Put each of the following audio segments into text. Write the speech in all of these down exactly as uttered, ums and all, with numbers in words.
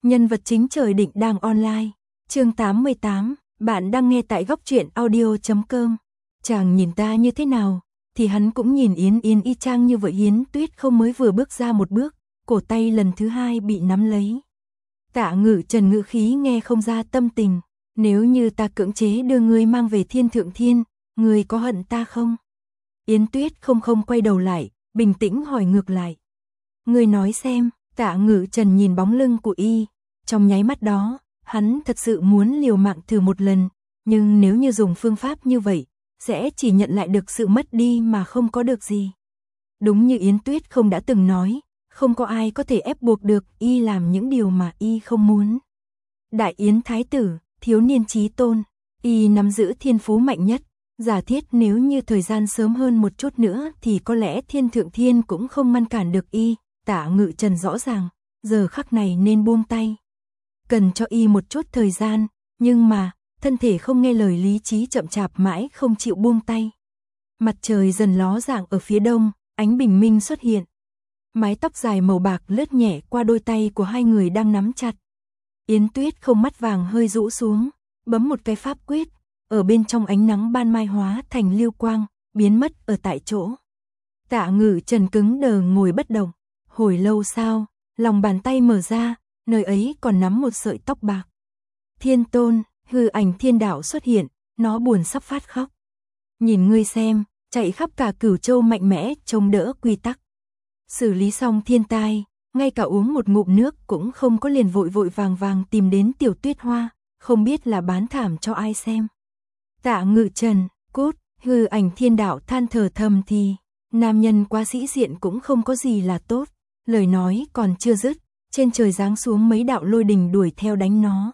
Nhân vật chính trời định đang online. Chương tám mươi tám, bạn đang nghe tại góc truyện audio chấm com. Chàng nhìn ta như thế nào, thì hắn cũng nhìn Yến Yến y chang như vậy. Yến Tuyết không mới vừa bước ra một bước, cổ tay lần thứ hai bị nắm lấy. Tạ Ngự Trần ngữ khí nghe không ra tâm tình. Nếu như ta cưỡng chế đưa ngươi mang về Thiên Thượng Thiên, ngươi có hận ta không? Yến Tuyết không không quay đầu lại, bình tĩnh hỏi ngược lại. Ngươi nói xem. Tạ Ngự Trần nhìn bóng lưng của y, trong nháy mắt đó, hắn thật sự muốn liều mạng thử một lần, nhưng nếu như dùng phương pháp như vậy, sẽ chỉ nhận lại được sự mất đi mà không có được gì. Đúng như Yến Tuyết không đã từng nói, không có ai có thể ép buộc được y làm những điều mà y không muốn. Đại Yến Thái tử, thiếu niên chí tôn, y nắm giữ thiên phú mạnh nhất, giả thiết nếu như thời gian sớm hơn một chút nữa thì có lẽ Thiên Thượng Thiên cũng không ngăn cản được y. Tạ Ngự Trần rõ ràng, giờ khắc này nên buông tay. Cần cho y một chút thời gian, nhưng mà, thân thể không nghe lời, lý trí chậm chạp mãi không chịu buông tay. Mặt trời dần ló dạng ở phía đông, ánh bình minh xuất hiện. Mái tóc dài màu bạc lướt nhẹ qua đôi tay của hai người đang nắm chặt. Yến Tuyết không mắt vàng hơi rũ xuống, bấm một cái pháp quyết, ở bên trong ánh nắng ban mai hóa thành lưu quang, biến mất ở tại chỗ. Tạ Ngự Trần cứng đờ ngồi bất động. Hồi lâu sau, lòng bàn tay mở ra, nơi ấy còn nắm một sợi tóc bạc. Thiên Tôn, hư ảnh thiên đạo xuất hiện, nó buồn sắp phát khóc. Nhìn ngươi xem, chạy khắp cả Cửu Châu mạnh mẽ chống đỡ quy tắc. Xử lý xong thiên tai, ngay cả uống một ngụm nước cũng không có, liền vội vội vàng vàng tìm đến Tiểu Tuyết Hoa, không biết là bán thảm cho ai xem. Tạ Ngự Trần, cút, hư ảnh thiên đạo than thở thầm thì, nam nhân quá sĩ diện cũng không có gì là tốt. Lời nói còn chưa dứt, trên trời giáng xuống mấy đạo lôi đình đuổi theo đánh nó.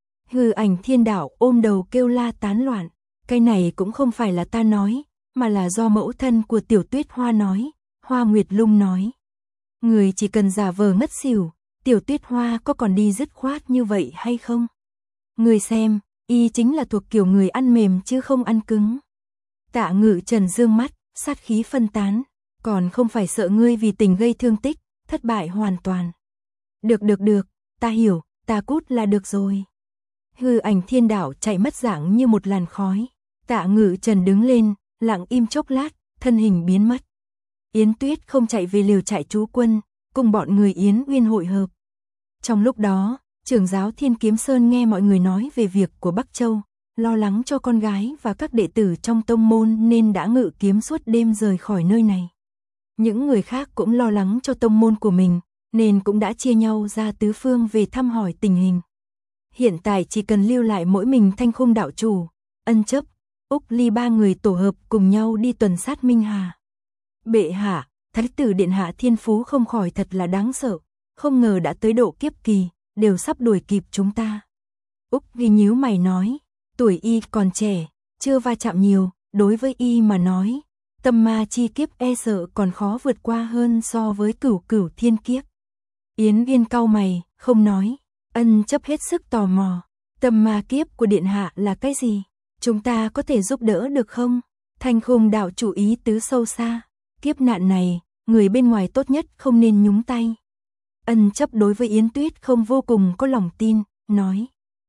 Hư ảnh thiên đạo ôm đầu kêu la tán loạn. Cái này cũng không phải là ta nói, mà là do mẫu thân của Tiểu Tuyết Hoa nói, Hoa Nguyệt Lung nói. Người chỉ cần giả vờ ngất xỉu, Tiểu Tuyết Hoa có còn đi dứt khoát như vậy hay không? Người xem, y chính là thuộc kiểu người ăn mềm chứ không ăn cứng. Tạ Ngự Trần dương mắt, sát khí phân tán, còn không phải sợ ngươi vì tình gây thương tích, thất bại hoàn toàn. Được được được, ta hiểu, ta cút là được rồi. Hư ảnh thiên đạo chạy mất dạng như một làn khói. Tạ Ngự Trần đứng lên, lặng im chốc lát, thân hình biến mất. Yến Tuyết không chạy về liều trại trú quân, cùng bọn người Yến Uyên hội hợp. Trong lúc đó, trưởng giáo Thiên Kiếm Sơn nghe mọi người nói về việc của Bắc Châu, lo lắng cho con gái và các đệ tử trong tông môn nên đã ngự kiếm suốt đêm rời khỏi nơi này. Những người khác cũng lo lắng cho tông môn của mình, nên cũng đã chia nhau ra tứ phương về thăm hỏi tình hình. Hiện tại chỉ cần lưu lại mỗi mình Thanh Khung đạo chủ, Ân Chấp, Úc Ly ba người tổ hợp cùng nhau đi tuần sát Minh Hà. Bệ hạ, Thái tử điện hạ thiên phú không khỏi thật là đáng sợ, không ngờ đã tới độ kiếp kỳ, đều sắp đuổi kịp chúng ta. Úc Ly nhíu mày nói, tuổi y còn trẻ, chưa va chạm nhiều, đối với y mà nói, tâm ma chi kiếp e sợ còn khó vượt qua hơn so với cửu cửu thiên kiếp. Yến Viên cau mày, không nói. Ân Chấp hết sức tò mò. Tâm ma kiếp của điện hạ là cái gì? Chúng ta có thể giúp đỡ được không? Thanh Khung đạo chủ ý tứ sâu xa. Kiếp nạn này, người bên ngoài tốt nhất không nên nhúng tay. Ân Chấp đối với Yến Tuyết không vô cùng có lòng tin, nói.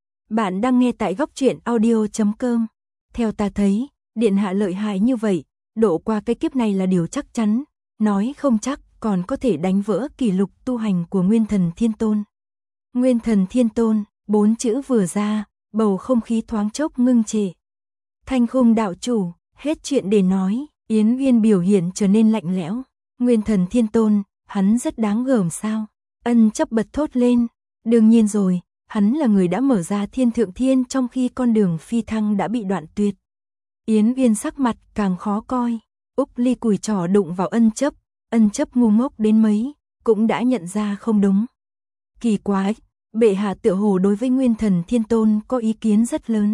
Bạn đang nghe tại góc truyện audio chấm com. Theo ta thấy, điện hạ lợi hại như vậy, độ qua cái kiếp này là điều chắc chắn, nói không chắc còn có thể đánh vỡ kỷ lục tu hành của Nguyên Thần Thiên Tôn. Nguyên Thần Thiên Tôn, bốn chữ vừa ra, bầu không khí thoáng chốc ngưng trệ. Thanh Khung đạo chủ, hết chuyện để nói, Yến Viên biểu hiện trở nên lạnh lẽo. Nguyên Thần Thiên Tôn, hắn rất đáng gờm sao? Ân Chấp bật thốt lên, đương nhiên rồi, hắn là người đã mở ra Thiên Thượng Thiên trong khi con đường phi thăng đã bị đoạn tuyệt. Yến Viên sắc mặt càng khó coi. Úc Ly cùi trỏ đụng vào Ân Chấp, Ân Chấp ngu ngốc đến mấy, cũng đã nhận ra không đúng. Kỳ quái, bệ hạ tựa hồ đối với Nguyên Thần Thiên Tôn có ý kiến rất lớn.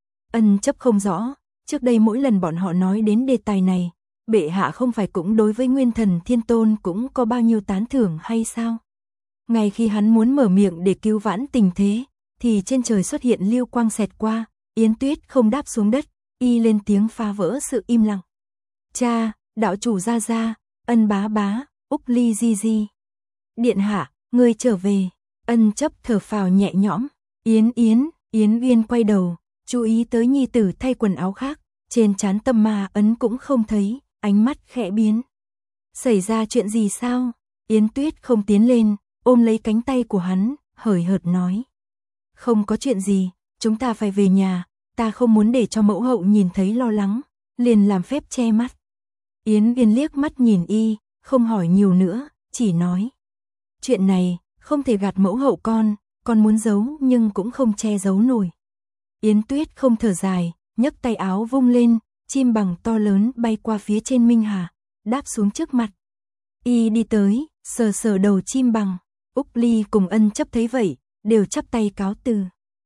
Ân Chấp không rõ, trước đây mỗi lần bọn họ nói đến đề tài này, bệ hạ không phải cũng đối với Nguyên Thần Thiên Tôn cũng có bao nhiêu tán thưởng hay sao? Ngay khi hắn muốn mở miệng để cứu vãn tình thế, thì trên trời xuất hiện lưu quang xẹt qua, Yến Tuyết không đáp xuống đất, y lên tiếng phá vỡ sự im lặng. Cha, đạo chủ gia gia, Ân bá bá, Úc Ly di di. Điện hạ, ngươi trở về. Ân chấp thở phào nhẹ nhõm. Yến Yến, Yến Uyên quay đầu, chú ý tới nhi tử thay quần áo khác, trên trán tâm ma ấn cũng không thấy, ánh mắt khẽ biến. Xảy ra chuyện gì sao? Yến Tuyết không tiến lên, ôm lấy cánh tay của hắn, hời hợt nói. Không có chuyện gì, chúng ta phải về nhà, ta không muốn để cho mẫu hậu nhìn thấy lo lắng, liền làm phép che mắt. Yến Uyên liếc mắt nhìn y, không hỏi nhiều nữa, chỉ nói. Chuyện này, không thể gạt mẫu hậu con, con muốn giấu nhưng cũng không che giấu nổi. Yến Tuyết không thở dài, nhấc tay áo vung lên, chim bằng to lớn bay qua phía trên Minh Hà, đáp xuống trước mặt. Y đi tới, sờ sờ đầu chim bằng. Úc Ly cùng Ân chấp thấy vậy, đều chắp tay cáo từ.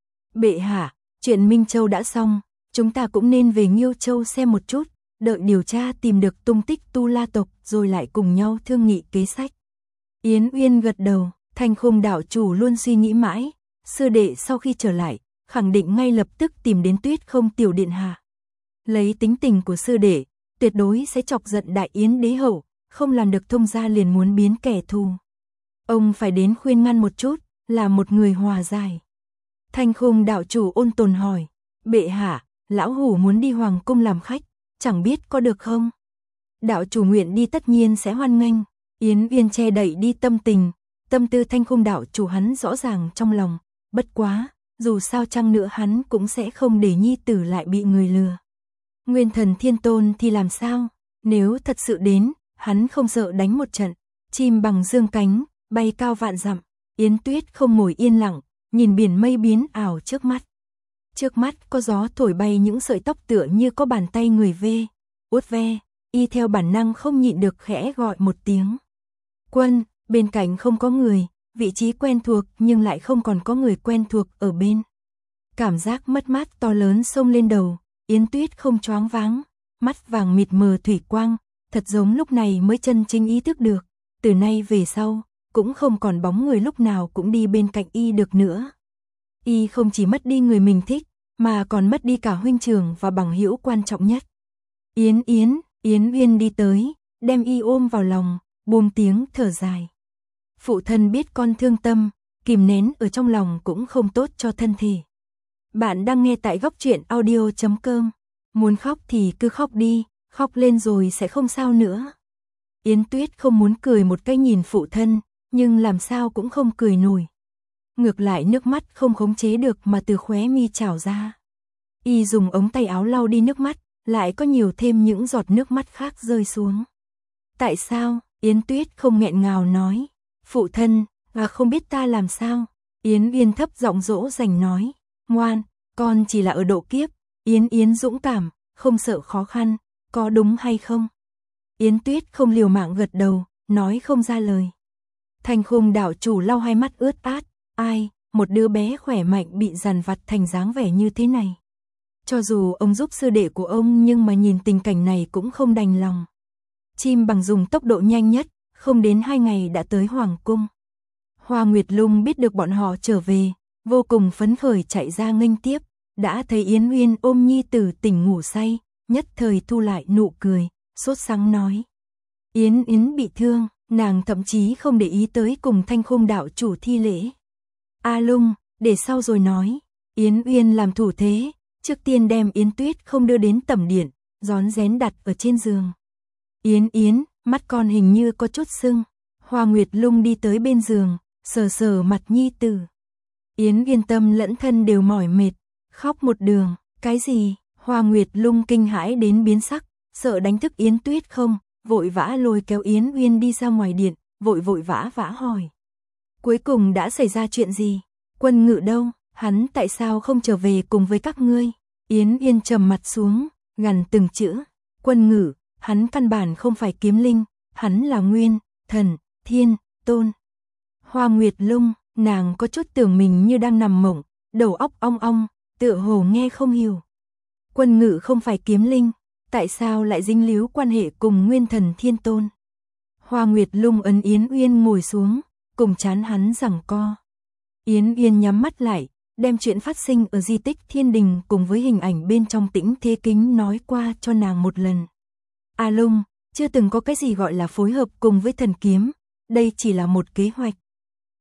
Bệ hạ, chuyện Minh Châu đã xong, chúng ta cũng nên về Nghiêu Châu xem một chút, đợi điều tra tìm được tung tích Tu La tộc rồi lại cùng nhau thương nghị kế sách. Yến Uyên gật đầu, Thanh Khung đảo chủ luôn suy nghĩ mãi, sư đệ sau khi trở lại, khẳng định ngay lập tức tìm đến Tuyết Không tiểu điện hạ. Lấy tính tình của sư đệ, tuyệt đối sẽ chọc giận Đại Yến đế hậu, không làm được thông gia liền muốn biến kẻ thù. Ông phải đến khuyên ngăn một chút, là một người hòa giải. Thanh Khung đạo chủ ôn tồn hỏi, bệ hạ, lão hủ muốn đi hoàng cung làm khách, chẳng biết có được không? Đạo chủ nguyện đi tất nhiên sẽ hoan nghênh. Yến Uyên che đậy đi tâm tình, tâm tư Thanh Khung đạo chủ hắn rõ ràng trong lòng, bất quá, dù sao chăng nữa hắn cũng sẽ không để nhi tử lại bị người lừa. Nguyên Thần Thiên Tôn thì làm sao? Nếu thật sự đến, hắn không sợ đánh một trận, chim bằng dương cánh, bay cao vạn dặm. Yến Tuyết không ngồi yên lặng, nhìn biển mây biến ảo trước mắt. Trước mắt có gió thổi bay những sợi tóc tựa như có bàn tay người vê, uốt ve, y theo bản năng không nhịn được khẽ gọi một tiếng. Quân, bên cạnh không có người, vị trí quen thuộc nhưng lại không còn có người quen thuộc ở bên. Cảm giác mất mát to lớn xông lên đầu, Yến Tuyết không choáng váng, mắt vàng mịt mờ thủy quang, thật giống lúc này mới chân chính ý thức được, từ nay về sau, cũng không còn bóng người lúc nào cũng đi bên cạnh y được nữa. Y không chỉ mất đi người mình thích, mà còn mất đi cả huynh trưởng và bằng hữu quan trọng nhất. Yến Yến, Yến Uyên đi tới, đem y ôm vào lòng, buông tiếng thở dài. Phụ thân biết con thương tâm, kìm nén ở trong lòng cũng không tốt cho thân thể. Bạn đang nghe tại góc truyện audio chấm com. Muốn khóc thì cứ khóc đi, khóc lên rồi sẽ không sao nữa. Yến Tuyết không muốn cười một cái nhìn phụ thân, nhưng làm sao cũng không cười nổi. Ngược lại nước mắt không khống chế được mà từ khóe mi trào ra. Y dùng ống tay áo lau đi nước mắt, lại có nhiều thêm những giọt nước mắt khác rơi xuống. Tại sao? Yến Tuyết không nghẹn ngào nói. Phụ thân, và không biết ta làm sao? Yến Uyên thấp giọng dỗ dành nói. Ngoan, con chỉ là ở độ kiếp. Yến Yến dũng cảm, không sợ khó khăn, có đúng hay không? Yến Tuyết không liều mạng gật đầu, nói không ra lời. Thanh Khung đảo chủ lau hai mắt ướt át. Ai, một đứa bé khỏe mạnh bị dằn vặt thành dáng vẻ như thế này. Cho dù ông giúp sư đệ của ông nhưng mà nhìn tình cảnh này cũng không đành lòng. Chim bằng dùng tốc độ nhanh nhất, không đến hai ngày đã tới Hoàng Cung. Hoa Nguyệt Lung biết được bọn họ trở về, vô cùng phấn khởi chạy ra nghênh tiếp, đã thấy Yến Uyên ôm nhi tử tỉnh ngủ say, nhất thời thu lại nụ cười, sốt sắng nói. Yến Yến bị thương, nàng thậm chí không để ý tới cùng Thanh Khung đạo chủ thi lễ. A Lung, để sau rồi nói. Yến Uyên làm thủ thế, trước tiên đem Yến Tuyết không đưa đến tẩm điện, rón rén đặt ở trên giường. Yến Yến, mắt con hình như có chút sưng. Hoa Nguyệt Lung đi tới bên giường, sờ sờ mặt nhi tử. Yến Uyên tâm lẫn thân đều mỏi mệt, khóc một đường. Cái gì? Hoa Nguyệt Lung kinh hãi đến biến sắc, sợ đánh thức Yến Tuyết không, vội vã lôi kéo Yến Uyên đi ra ngoài điện, vội vội vã vã hỏi. Cuối cùng đã xảy ra chuyện gì? Quân Ngự đâu? Hắn tại sao không trở về cùng với các ngươi? Yến Uyên trầm mặt xuống, gằn từng chữ. Quân Ngự, hắn căn bản không phải kiếm linh, hắn là Nguyên Thần Thiên Tôn. Hoa Nguyệt Lung, nàng có chút tưởng mình như đang nằm mộng, đầu óc ong ong, tựa hồ nghe không hiểu. Quân Ngự không phải kiếm linh, tại sao lại dính líu quan hệ cùng Nguyên Thần Thiên Tôn? Hoa Nguyệt Lung ấn Yến Uyên ngồi xuống, cùng chán hắn giằng co. Yến Uyên nhắm mắt lại, đem chuyện phát sinh ở di tích Thiên Đình cùng với hình ảnh bên trong Tĩnh Thế Kính nói qua cho nàng một lần. A Lung, chưa từng có cái gì gọi là phối hợp cùng với thần kiếm, đây chỉ là một kế hoạch.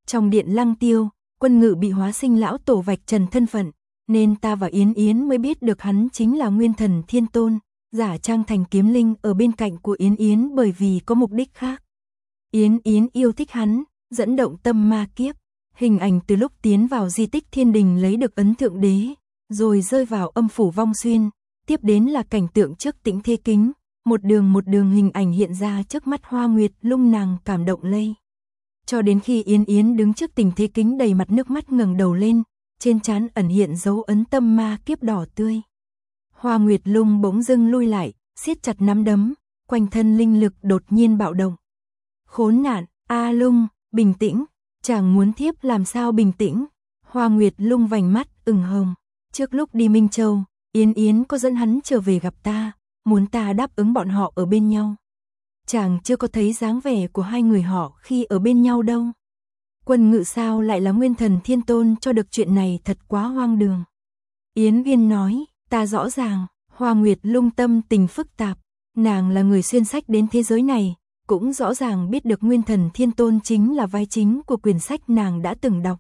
Trong điện Lăng Tiêu, Quân Ngự bị hóa sinh lão tổ vạch trần thân phận, nên ta và Yến Yến mới biết được hắn chính là Nguyên Thần Thiên Tôn, giả trang thành kiếm linh ở bên cạnh của Yến Yến bởi vì có mục đích khác. Yến Yến yêu thích hắn, dẫn động tâm ma kiếp. Hình ảnh từ lúc tiến vào di tích thiên đình lấy được ấn thượng đế, rồi rơi vào âm phủ vong xuyên, tiếp đến là cảnh tượng trước Tĩnh Thế Kính, một đường một đường hình ảnh hiện ra trước mắt Hoa Nguyệt Lung, nàng cảm động lây. Cho đến khi Yến Yến đứng trước Tĩnh Thế Kính đầy mặt nước mắt ngẩng đầu lên, trên trán ẩn hiện dấu ấn tâm ma kiếp đỏ tươi. Hoa Nguyệt Lung bỗng dưng lui lại, siết chặt nắm đấm, quanh thân linh lực đột nhiên bạo động. Khốn nạn, A Lung, bình tĩnh, chàng muốn thiếp làm sao bình tĩnh. Hoa Nguyệt Lung vành mắt ửng hồng, trước lúc đi Minh Châu, Yến Yến có dẫn hắn trở về gặp ta, muốn ta đáp ứng bọn họ ở bên nhau. Chàng chưa có thấy dáng vẻ của hai người họ khi ở bên nhau đâu. Quân Ngự sao lại là Nguyên Thần Thiên Tôn cho được chuyện này, thật quá hoang đường. Yến Viên nói, ta rõ ràng. Hoa Nguyệt Lung tâm tình phức tạp, nàng là người xuyên sách đến thế giới này, cũng rõ ràng biết được Nguyên Thần Thiên Tôn chính là vai chính của quyển sách nàng đã từng đọc.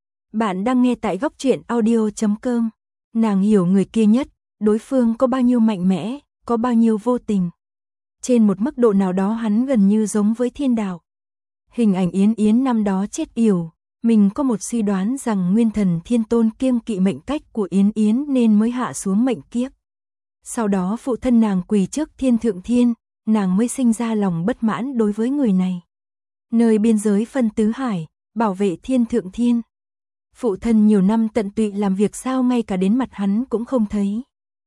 Bạn đang nghe tại góc truyện audio chấm com. Nàng hiểu người kia nhất, đối phương có bao nhiêu mạnh mẽ, có bao nhiêu vô tình. Trên một mức độ nào đó hắn gần như giống với thiên đạo. Hình ảnh Yến Yến năm đó chết yểu, mình có một suy đoán rằng Nguyên Thần Thiên Tôn kiêng kỵ mệnh cách của Yến Yến nên mới hạ xuống mệnh kiếp. Sau đó phụ thân nàng quỳ trước Thiên Thượng Thiên, nàng mới sinh ra lòng bất mãn đối với người này. Nơi biên giới phân tứ hải, bảo vệ Thiên Thượng Thiên. Phụ thân nhiều năm tận tụy làm việc sao ngay cả đến mặt hắn cũng không thấy.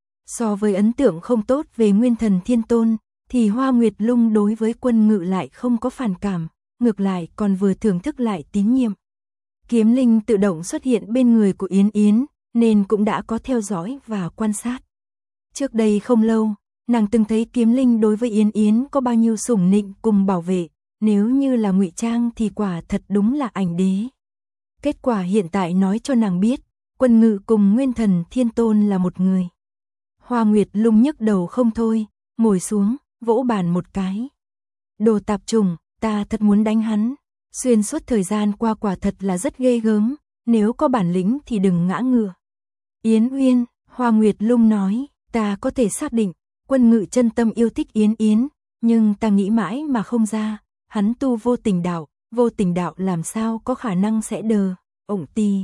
So với ấn tượng không tốt về Nguyên Thần Thiên Tôn, thì Hoa Nguyệt Lung đối với Quân Ngự lại không có phản cảm, ngược lại còn vừa thưởng thức lại tín nhiệm. Kiếm linh tự động xuất hiện bên người của Yến Yến, nên cũng đã có theo dõi và quan sát. Trước đây không lâu, nàng từng thấy kiếm linh đối với Yến Yến có bao nhiêu sủng nịnh cùng bảo vệ, nếu như là ngụy trang thì quả thật đúng là ảnh đế. Kết quả hiện tại nói cho nàng biết, Quân Ngự cùng Nguyên Thần Thiên Tôn là một người. Hoa Nguyệt Lung nhức đầu không thôi, ngồi xuống, vỗ bàn một cái. Đồ tạp trùng, ta thật muốn đánh hắn. Xuyên suốt thời gian qua quả thật là rất ghê gớm, nếu có bản lĩnh thì đừng ngã ngựa. Yến Uyên, Hoa Nguyệt Lung nói, ta có thể xác định, Quân Ngự chân tâm yêu thích Yến Yến, nhưng ta nghĩ mãi mà không ra, hắn tu vô tình đạo, vô tình đạo làm sao có khả năng sẽ đờ, ổng tì.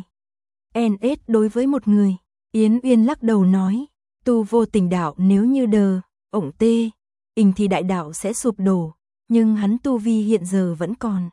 en ét đối với một người, Yến Uyên lắc đầu nói, tu vô tình đạo nếu như đờ, ổng tê, ình thì đại đạo sẽ sụp đổ, nhưng hắn tu vi hiện giờ vẫn còn.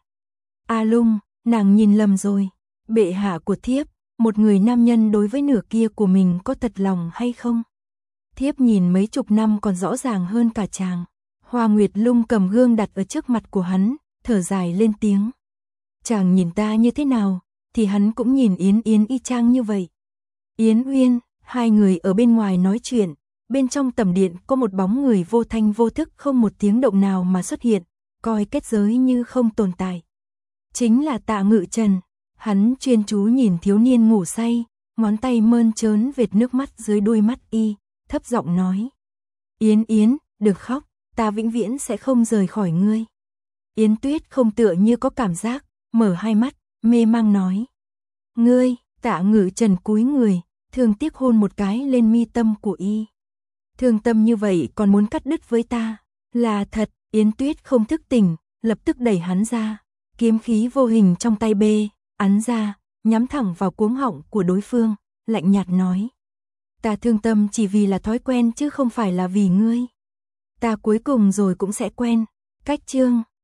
A Lung, nàng nhìn lầm rồi, bệ hạ của thiếp, một người nam nhân đối với nửa kia của mình có thật lòng hay không? Thiếp nhìn mấy chục năm còn rõ ràng hơn cả chàng. Hoa Nguyệt Lung cầm gương đặt ở trước mặt của hắn, thở dài lên tiếng. Chàng nhìn ta như thế nào, thì hắn cũng nhìn Yến Yến y chang như vậy. Yến Uyên, hai người ở bên ngoài nói chuyện, bên trong tầm điện có một bóng người vô thanh vô thức không một tiếng động nào mà xuất hiện, coi kết giới như không tồn tại. Chính là Tạ Ngự Trần, hắn chuyên chú nhìn thiếu niên ngủ say, ngón tay mơn trớn vệt nước mắt dưới đuôi mắt y, thấp giọng nói. Yến Yến, đừng khóc, ta vĩnh viễn sẽ không rời khỏi ngươi. Yến Tuyết không tựa như có cảm giác, mở hai mắt, mê mang nói. Ngươi, Tạ Ngự Trần cúi người, thương tiếc hôn một cái lên mi tâm của y. Thương tâm như vậy còn muốn cắt đứt với ta, là thật. Yến Tuyết không thức tỉnh, lập tức đẩy hắn ra, kiếm khí vô hình trong tay bê, ấn ra, nhắm thẳng vào cuống họng của đối phương, lạnh nhạt nói. Ta thương tâm chỉ vì là thói quen chứ không phải là vì ngươi. Ta cuối cùng rồi cũng sẽ quen. Cách chương